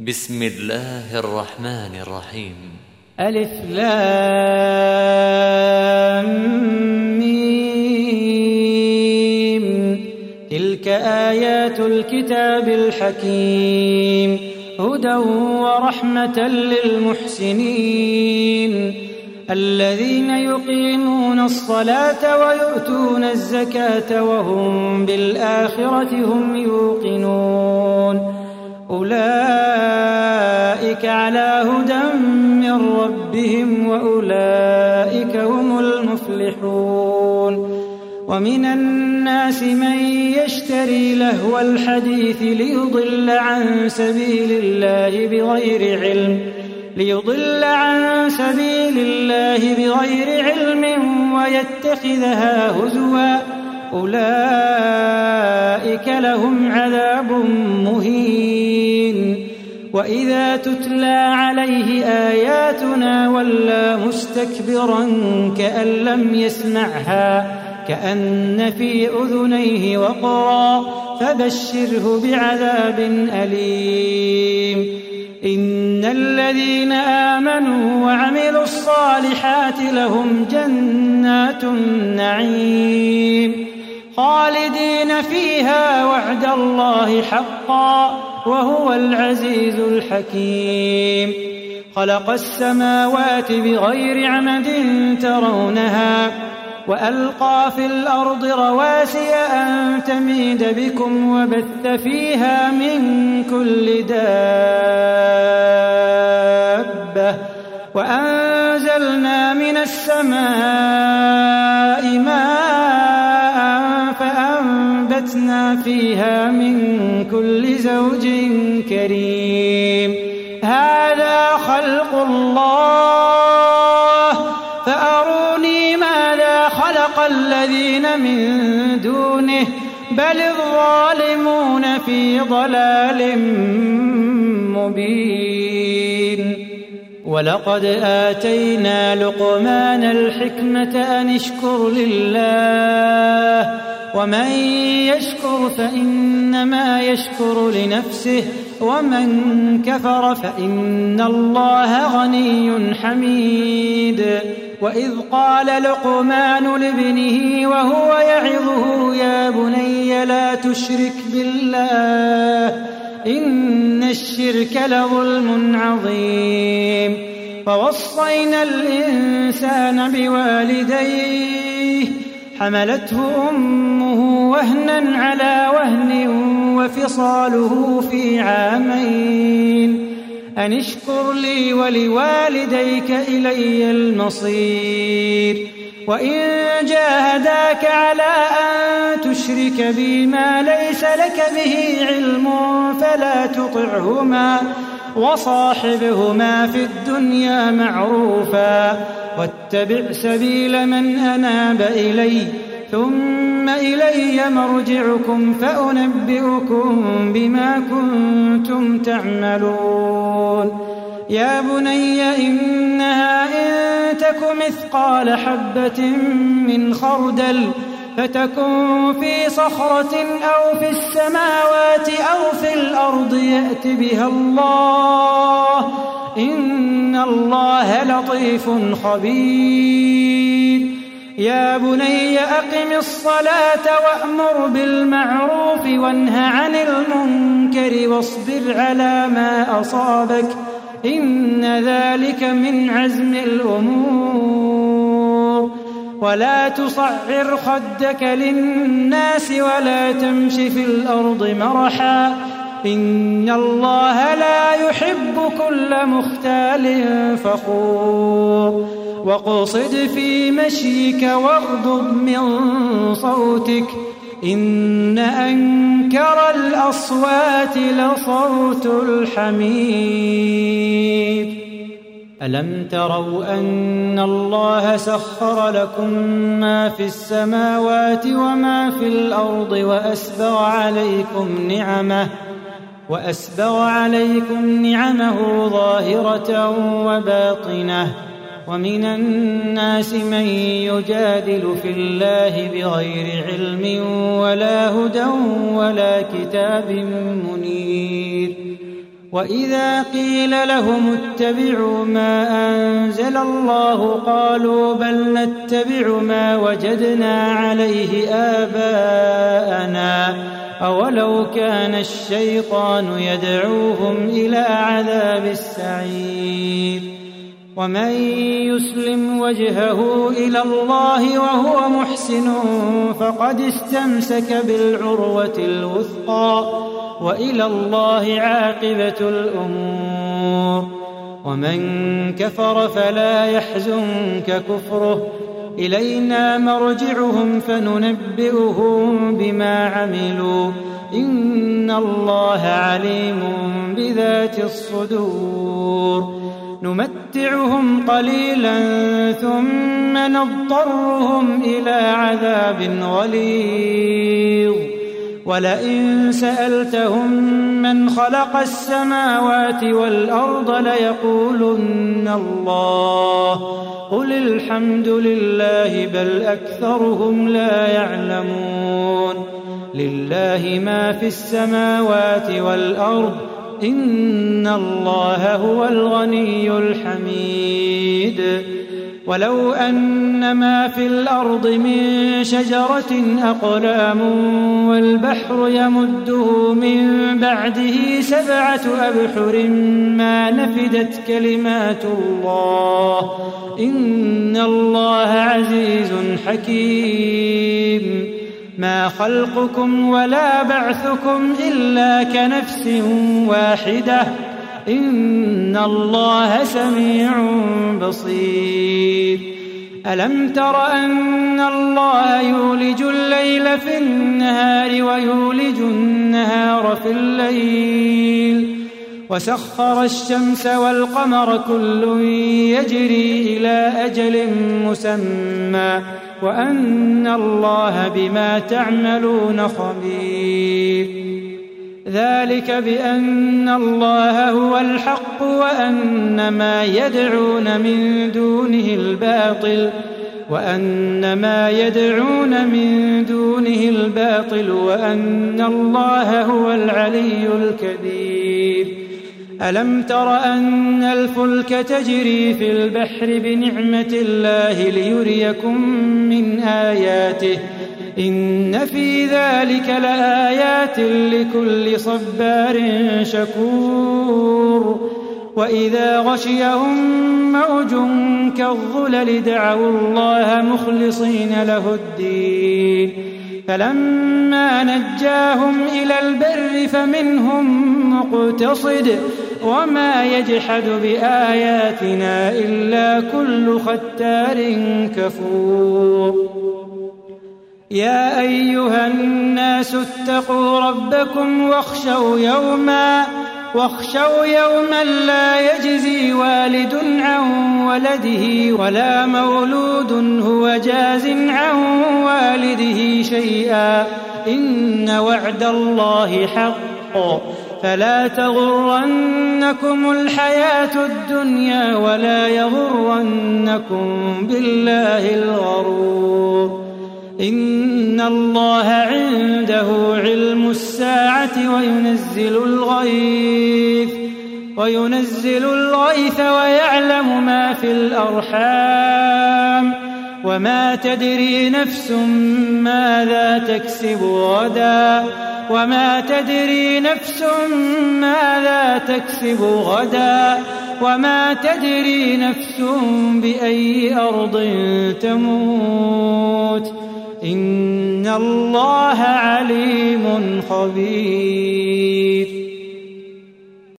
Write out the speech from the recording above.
بسم الله الرحمن الرحيم. ألف لام ميم. تلك آيات الكتاب الحكيم، هدى ورحمة للمحسنين الذين يقيمون الصلاة ويؤتون الزكاة وهم بالآخرة هم يوقنون. أولئك على هدى من ربهم وأولئك هم المفلحون. ومن الناس من يشتري لهو الحديث ليضل عن سبيل الله بغير علم ويتخذها هزوا، أولئك لهم عذاب مهين. وإذا تتلى عليه آياتنا ولى مستكبرا كأن لم يسمعها كأن في أذنيه وقرا، فبشره بعذاب أليم. إن الذين آمنوا وعملوا الصالحات لهم جنات النعيم خالدين فيها وعد الله حقا وهو العزيز الحكيم. خلق السماوات بغير عمد ترونها وألقى في الأرض رواسي أن تميد بكم وبث فيها من كل دابة وأنزلنا من السماء ماء فأنبتنا فيها من كل زوج كريم. هذا خلق الله فأروني ماذا خلق الذين من دونه بل الظالمون في ضلال مبين. ولقد آتينا لقمان الحكمة أن اشكر لله ومن يشكر فإنما يشكر لنفسه ومن كفر فإن الله غني حميد. وإذ قال لقمان لابنه وهو يعظه يا بني لا تشرك بالله إن الشرك لظلم عظيم. فوصينا الإنسان بوالديه حملته أمه وهنا على وهن وفصاله في عامين أن اشكر لي ولوالديك إلي المصير. وإن جاهداك على أن تشرك بي ما ليس لك به علم فلا تطعهما وصاحبهما في الدنيا معروفا واتبع سبيل من أناب إلي ثم إلي مرجعكم فأنبئكم بما كنتم تعملون. يا بني إنها إن تك مثقال حبة من خردل فتكن في صخرة أو في السماوات أو في الأرض يأت بها الله إن الله لطيف خبير. يا بني أقم الصلاة وأمر بالمعروف وانه عن المنكر واصبر على ما أصابك إن ذلك من عزم الأمور. ولا تصعر خدك للناس ولا تمش في الأرض مرحا إن الله لا يحب كل مختال فخور. وقصد في مشيك واغضض من صوتك إن أنكر الأصوات لصوت الحمير. ألم تروا أن الله سخر لكم ما في السماوات وما في الأرض وأسبغ عليكم نعمه ظاهرة وباطنة. ومن الناس من يجادل في الله بغير علم ولا هدى ولا كتاب منير وإذا قيل لهم اتبعوا ما أنزل الله قالوا بل نتبع ما وجدنا عليه آباءنا أولو كان الشيطان يدعوهم إلى عذاب السعير ومن يسلم وجهه إلى الله وهو محسن فقد استمسك بالعروة الوثقى وإلى الله عاقبة الأمور ومن كفر فلا يحزنك كفره إلينا مرجعهم فننبئهم بما عملوا إن الله عليم بذات الصدور نمتعهم قليلا ثم نضطرهم إلى عذاب غليظ ولئن سألتهم من خلق السماوات والأرض ليقولن الله قل الحمد لله بل أكثرهم لا يعلمون لله ما في السماوات والأرض إن الله هو الغني الحميد ولو أن ما في الأرض من شجرة أقلام والبحر يمده من بعده 7 أبحر ما نفدت كلمات الله إن الله عزيز حكيم ما خلقكم ولا بعثكم إلا كنفس واحدة إن الله سميع بصير ألم تر أن الله يولج الليل في النهار ويولج النهار في الليل وسخر الشمس والقمر كل يجري إلى أجل مسمى وأن الله بما تعملون خبير ذلك بأن الله هو الحق وأن ما يدعون من دونه الباطل وأن الله هو العلي الكبير ألم تر أن الفلك تجري في البحر بنعمة الله ليريكم من آياته إن في ذلك لآيات لكل صبار شكور وإذا غشيهم موج كالظلل دعوا الله مخلصين له الدين فلما نجاهم إلى البر فمنهم مقتصد وما يجحد بآياتنا إلا كل ختار كفور يا أيها الناس اتقوا ربكم واخشوا يوما لا يجزي والد عن ولده ولا مولود هو جاز عن والده شيئا إن وعد الله حق فلا تغرنكم الحياة الدنيا ولا يغرنكم بالله الغرور إن الله عنده علم الساعة وينزل الغيث ويعلم ما في الأرحام وما تدري نفس ماذا تكسب غدا وما تدري نفس بأي أرض تموت إن الله عليم خبير